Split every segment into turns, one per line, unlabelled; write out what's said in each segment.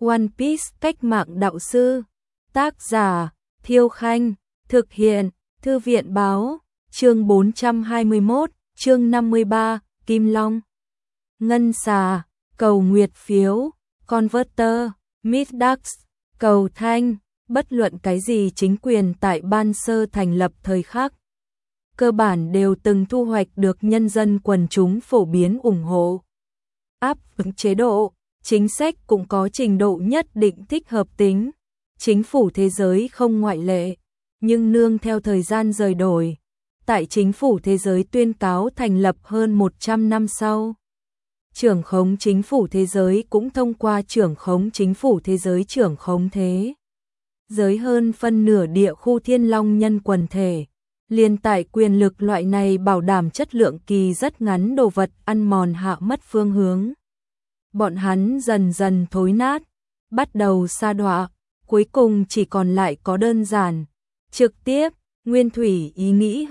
One Piece cách mạng đạo sư. Tác giả Thiêu Khanh. Thực hiện Thư viện báo. Chương 421, chương 53, Kim Long. Ngân xà, cầu nguyệt phiếu, Converter, Midax, cầu thanh, bất luận cái gì chính quyền tại Ban Sơ thành lập thời khắc. Cơ bản đều từng thu hoạch được nhân dân quần chúng phổ biến ủng hộ. Áp dụng chế độ, chính sách cũng có trình độ nhất định thích hợp tính. Chính phủ thế giới không ngoại lệ, nhưng nương theo thời gian rời đổi. Tại chính phủ thế giới tuyên cáo thành lập hơn 100 năm sau. Trưởng khống chính phủ thế giới cũng thông qua trưởng khống chính phủ thế giới trưởng khống thế giới hơn phân nửa địa khu Thiên Long nhân quần thể. Liên tại quyền lực loại này bảo đảm chất lượng kỳ rất ngắn đồ vật ăn mòn hạ mất phương hướng. Bọn hắn dần dần thối nát, bắt đầu sa đọa, cuối cùng chỉ còn lại có đơn giản, trực tiếp, nguyên thủy ý nghĩ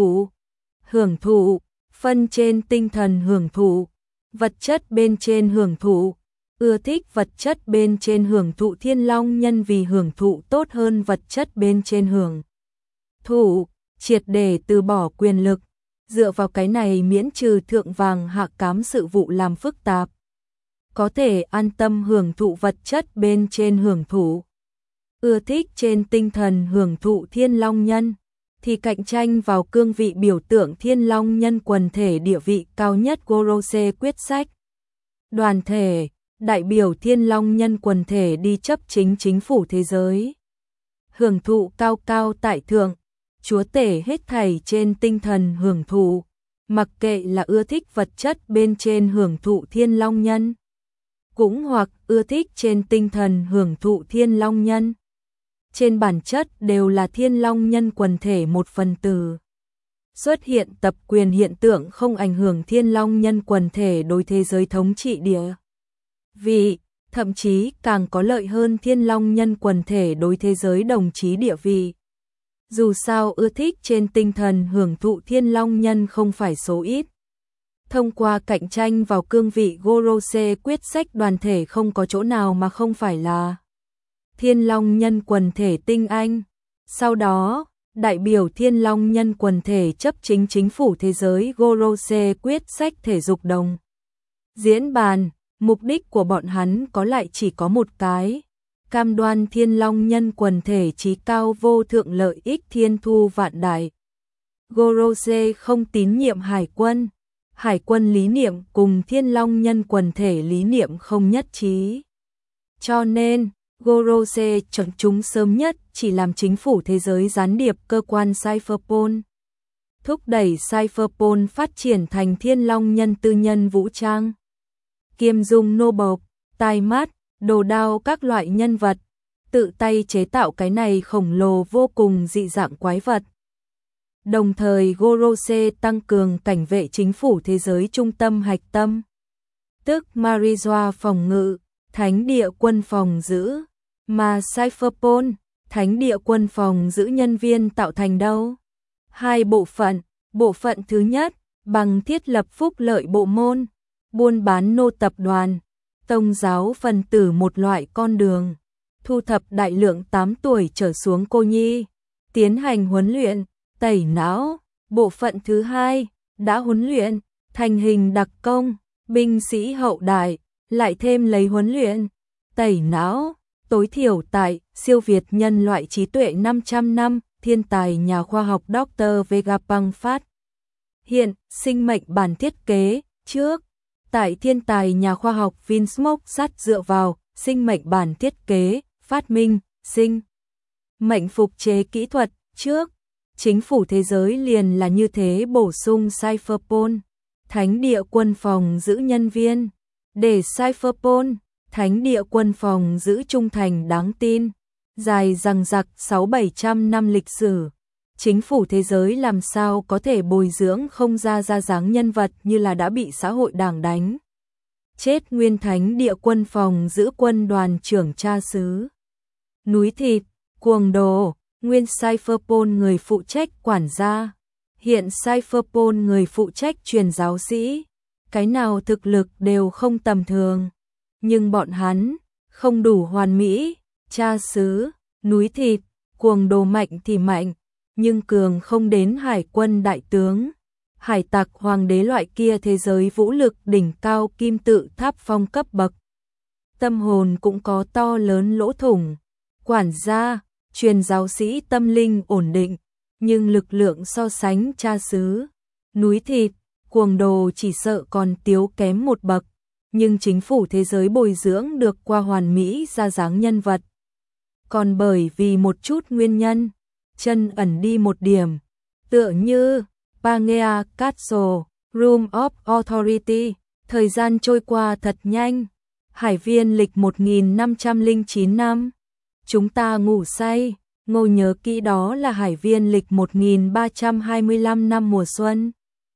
hưởng thụ, phân trên tinh thần hưởng thụ, vật chất bên trên hưởng thụ, ưa thích vật chất bên trên hưởng thụ. Thiên Long nhân vì hưởng thụ tốt hơn vật chất bên trên hưởng thụ, triệt để từ bỏ quyền lực, dựa vào cái này miễn trừ thượng vàng hạ cám sự vụ làm phức tạp. Có thể an tâm hưởng thụ vật chất bên trên hưởng thụ, ưa thích trên tinh thần hưởng thụ. Thiên Long nhân thì cạnh tranh vào cương vị biểu tượng Thiên Long nhân quần thể địa vị cao nhất Gorose quyết sách. Đoàn thể, đại biểu Thiên Long nhân quần thể đi chấp chính phủ thế giới. Hưởng thụ cao cao tại thượng, chúa tể hết thảy trên tinh thần hưởng thụ, mặc kệ là ưa thích vật chất bên trên hưởng thụ Thiên Long nhân, cũng hoặc ưa thích trên tinh thần hưởng thụ Thiên Long nhân. Trên bản chất đều là Thiên Long nhân quần thể một phần tử. Xuất hiện tập quyền hiện tượng không ảnh hưởng Thiên Long nhân quần thể đối thế giới thống trị địa vị, thậm chí càng có lợi hơn Thiên Long nhân quần thể đối thế giới đồng chí địa vị. Dù sao ưa thích trên tinh thần hưởng thụ Thiên Long nhân không phải số ít. Thông qua cạnh tranh vào cương vị Gorose quyết sách đoàn thể không có chỗ nào mà không phải là Thiên Long nhân quần thể tinh anh. Sau đó, đại biểu Thiên Long nhân quần thể chấp chính phủ thế giới Gorose quyết sách thể dục đồng diễn bàn. Mục đích của bọn hắn có lại chỉ có một cái, cam đoan Thiên Long nhân quần thể chí cao vô thượng lợi ích thiên thu vạn đại. Gorose không tín nhiệm hải quân lý niệm cùng Thiên Long nhân quần thể lý niệm không nhất trí. Cho nên, Gorose chọn chúng sớm nhất chỉ làm chính phủ thế giới gián điệp cơ quan Cypherpol. Thúc đẩy Cypherpol phát triển thành Thiên Long nhân tư nhân vũ trang. Kiêm dung nô bộc, tai mắt, đồ đao các loại nhân vật, tự tay chế tạo cái này khổng lồ vô cùng dị dạng quái vật. Đồng thời Gorose tăng cường cảnh vệ chính phủ thế giới trung tâm hạch tâm, tức Marijoa phòng ngự, thánh địa quân phòng giữ, mà Cypherpol, thánh địa quân phòng giữ nhân viên tạo thành đâu? Hai bộ phận thứ nhất, bằng thiết lập phúc lợi bộ môn, buôn bán nô tập đoàn, tôn giáo phần tử một loại con đường, thu thập đại lượng 8 tuổi trở xuống cô nhi, tiến hành huấn luyện, tẩy não. Bộ phận thứ hai, đã huấn luyện, thành hình đặc công, binh sĩ hậu đại, lại thêm lấy huấn luyện, tẩy não, tối thiểu tại siêu việt nhân loại trí tuệ 500 năm, thiên tài nhà khoa học Dr. Vegapunk phát hiện sinh mệnh bản thiết kế trước. Tại thiên tài nhà khoa học Vinsmoke sát dựa vào sinh mệnh bản thiết kế, phát minh, sinh mệnh phục chế kỹ thuật trước. Chính phủ thế giới liền là như thế bổ sung Cypherpol, thánh địa quân phòng giữ nhân viên, để Cypherpol, thánh địa quân phòng giữ trung thành đáng tin. Dài dằng dặc 600-700 năm lịch sử, chính phủ thế giới làm sao có thể bồi dưỡng không ra dáng nhân vật như là đã bị xã hội đảng đánh chết nguyên thánh địa quân phòng giữ quân đoàn trưởng cha xứ núi thịt, cuồng đồ, nguyên Cypherpol người phụ trách quản gia, hiện Cypherpol người phụ trách truyền giáo sĩ, cái nào thực lực đều không tầm thường, nhưng bọn hắn không đủ hoàn mỹ, cha xứ, núi thịt, cuồng đồ mạnh thì mạnh, nhưng cường không đến hải quân đại tướng. Hải tặc hoàng đế loại kia thế giới vũ lực đỉnh cao kim tự tháp phong cấp bậc. Tâm hồn cũng có to lớn lỗ thủng. Quản gia, truyền giáo sĩ tâm linh ổn định, nhưng lực lượng so sánh cha xứ, núi thịt, cuồng đồ chỉ sợ còn tiếu kém một bậc, nhưng chính phủ thế giới bồi dưỡng được qua hoàn mỹ ra dáng nhân vật. Còn bởi vì một chút nguyên nhân, chân ẩn đi một điểm, tựa như Pangea Castle, Room of Authority, thời gian trôi qua thật nhanh. Hải viên lịch 1509 năm, chúng ta ngủ say, Ngô nhớ kỹ đó là hải viên lịch 1325 năm mùa xuân.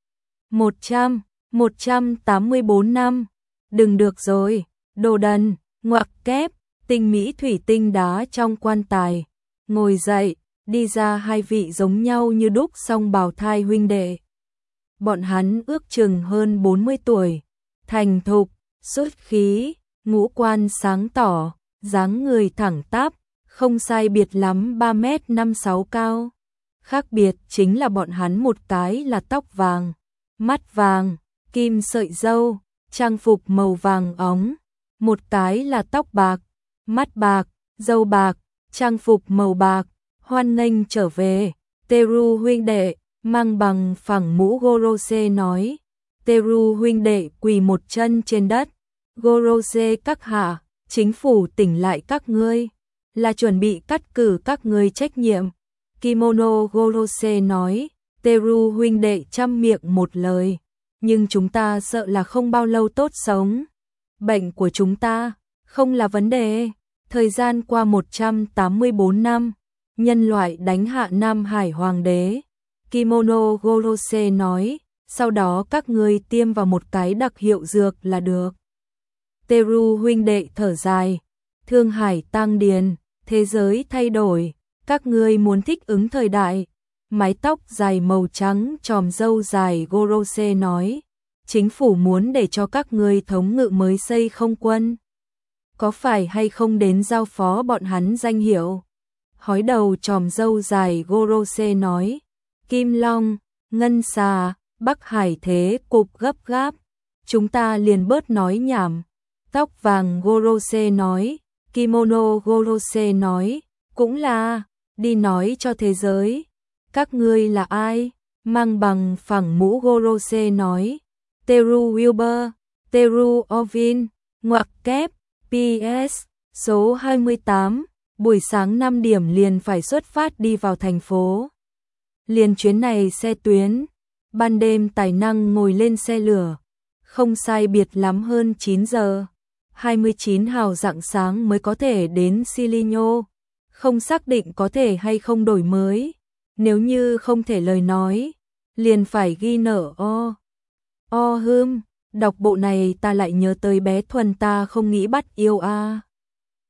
184 năm, đừng được rồi, đồ đần, ngoặc kép, tinh mỹ thủy tinh đá trong quan tài. Ngồi dậy, đi ra hai vị giống nhau như đúc song bào thai huynh đệ. Bọn hắn ước chừng hơn 40 tuổi, thành thục, xuất khí, ngũ quan sáng tỏ, dáng người thẳng tắp, không sai biệt lắm 3m56 cao. Khác biệt chính là bọn hắn một cái là tóc vàng, mắt vàng, kim sợi râu, trang phục màu vàng óng, một cái là tóc bạc, mắt bạc, râu bạc, trang phục màu bạc. Hoan nghênh trở về, Teru huynh đệ, mang bằng phẳng mũ Gorose nói. Teru huynh đệ quỳ một chân trên đất. Gorose các hạ, chính phủ tỉnh lại các ngươi, là chuẩn bị cắt cử các ngươi trách nhiệm. Kimono Gorose nói. Teru huynh đệ trăm miệng một lời, nhưng chúng ta sợ là không bao lâu tốt sống. Bệnh của chúng ta không là vấn đề. Thời gian qua 184 năm, nhân loại đánh hạ Nam Hải Hoàng đế. Kimono Gorose nói, sau đó các ngươi tiêm vào một cái đặc hiệu dược là được. Teru huynh đệ thở dài, Thương Hải tăng điền, thế giới thay đổi, các ngươi muốn thích ứng thời đại. Mái tóc dài màu trắng tròm râu dài Gorose nói, chính phủ muốn để cho các ngươi thống ngự mới xây không quân. Có phải hay không đến giao phó bọn hắn danh hiệu? Hói đầu tròm râu dài Gorose nói, Kim Long, Ngân Xà, Bắc Hải thế cục gấp gáp, chúng ta liền bớt nói nhảm. Tóc vàng Gorose nói, Kimono Gorose nói, cũng là, đi nói cho thế giới. Các ngươi là ai? Mang bằng phẳng mũ Gorose nói, Teru Wilbur, Teru Ovin, ngoặc kép, PS, số 28, buổi sáng 5 điểm liền phải xuất phát đi vào thành phố. Liền chuyến này xe tuyến, ban đêm tài năng ngồi lên xe lửa, không sai biệt lắm hơn 9 giờ. 29 hào rạng sáng mới có thể đến Siligno, không xác định có thể hay không đổi mới. Nếu như không thể lời nói, liền phải ghi nở hươm, đọc bộ này ta lại nhớ tới bé Thuần ta không nghĩ bắt yêu a.